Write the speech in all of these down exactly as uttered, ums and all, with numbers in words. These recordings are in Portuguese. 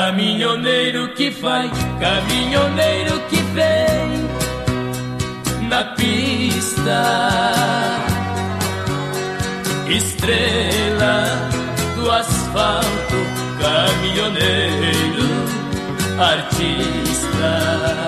Caminhoneiro que vai, caminhoneiro que vem na pista, estrela do asfalto, caminhoneiro, artista.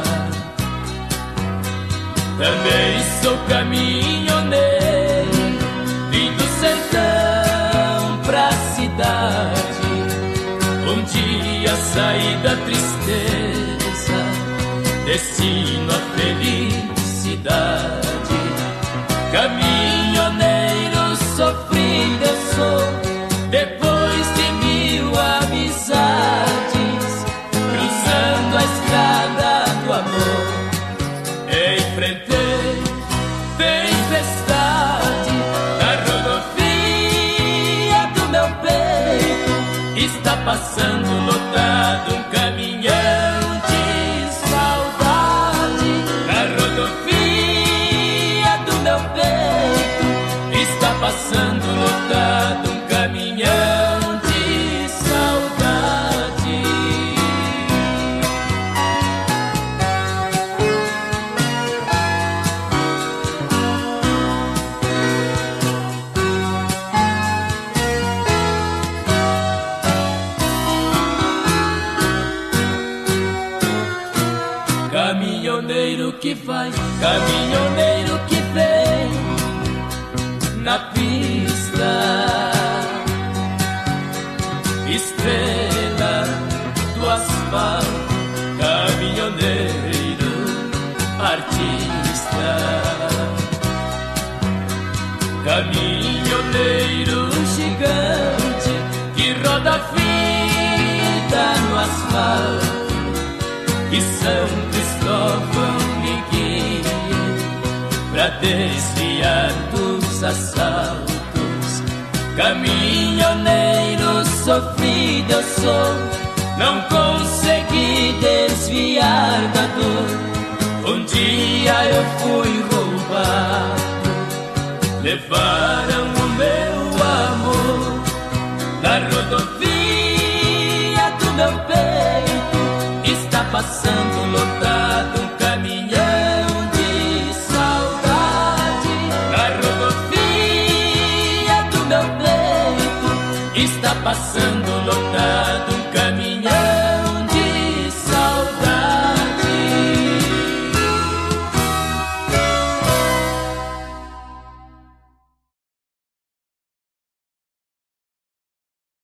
Também sou caminhoneiro, vim do sertão pra cidade. Um dia saí da tristeza, destino a felicidade. Caminhoneiro sofrido eu sou, depois de mil amizades, cruzando a estrada do amor. Enfrentei tempestade na rodovia do meu peito. Está passando lotado um caminhão de saudade. Na rodovia do meu peito está passando lotado um caminhão de saudade. Caminhoneiro que vai, caminhoneiro que vem na pista, estrela do asfalto, caminhoneiro, artista. Caminhoneiro gigante que roda a vida no asfalto, que São Cristóvão me guie pra desviar dos assaltos. Caminhoneiro sofrido eu sou, não consegui desviar da dor. Um dia eu fui roubado, levaram o meu amor. Na rodovia do meu peito está passando lotado um caminhão de saudade. Na rodovia do meu peito está passando